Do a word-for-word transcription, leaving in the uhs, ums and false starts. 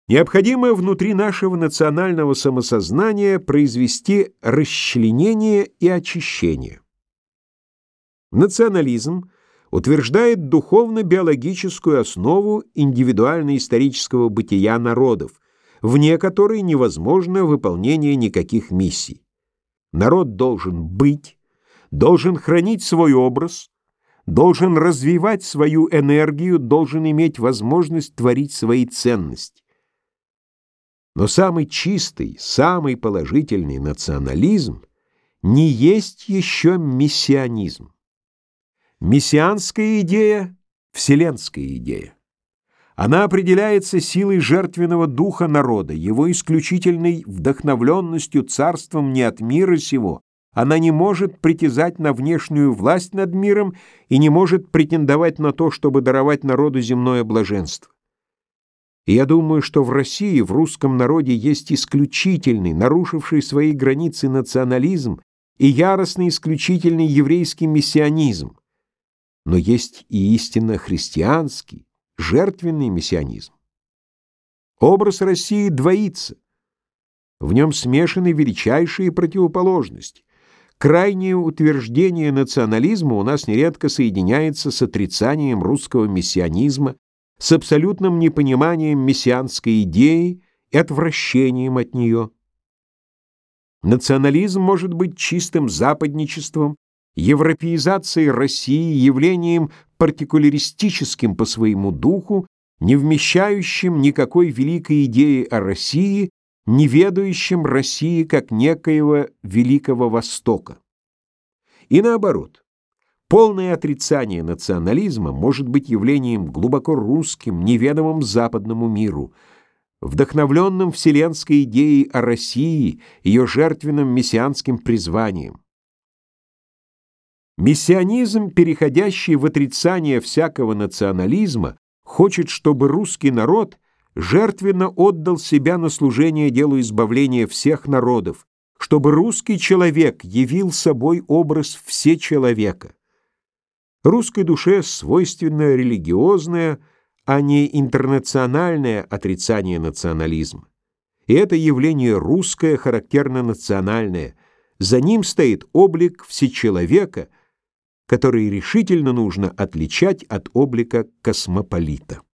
Необходимо внутри нашего национального самосознания произвести расчленение и очищение. Национализм утверждает духовно-биологическую основу индивидуально-исторического бытия народов, вне которой невозможно выполнение никаких миссий. Народ должен быть, должен хранить свой образ, должен развивать свою энергию, должен иметь возможность творить свои ценности. Но самый чистый, самый положительный национализм не есть еще миссионизм. Мессианская идея – вселенская идея. Она определяется силой жертвенного духа народа, его исключительной вдохновленностью царством не от мира сего. Она не может притязать на внешнюю власть над миром и не может претендовать на то, чтобы даровать народу земное блаженство. И я думаю, что в России, в русском народе есть исключительный, нарушивший свои границы национализм и яростный исключительный еврейский мессианизм. Но есть и истинно христианский, жертвенный мессианизм. Образ России двоится. В нем смешаны величайшие противоположности. Крайнее утверждение национализма у нас нередко соединяется с отрицанием русского мессианизма, с абсолютным непониманием мессианской идеи и отвращением от нее. Национализм может быть чистым западничеством, европеизацией России, явлением партикуляристическим по своему духу, не вмещающим никакой великой идеи о России, не ведающим России как некоего Великого Востока. И наоборот. Полное отрицание национализма может быть явлением глубоко русским, неведомым западному миру, вдохновленным вселенской идеей о России, ее жертвенным мессианским призванием. Мессианизм, переходящий в отрицание всякого национализма, хочет, чтобы русский народ жертвенно отдал себя на служение делу избавления всех народов, чтобы русский человек явил собой образ всечеловека. Русской душе свойственно религиозное, а не интернациональное отрицание национализма. И это явление русское, характерно национальное. За ним стоит облик всечеловека, который решительно нужно отличать от облика космополита.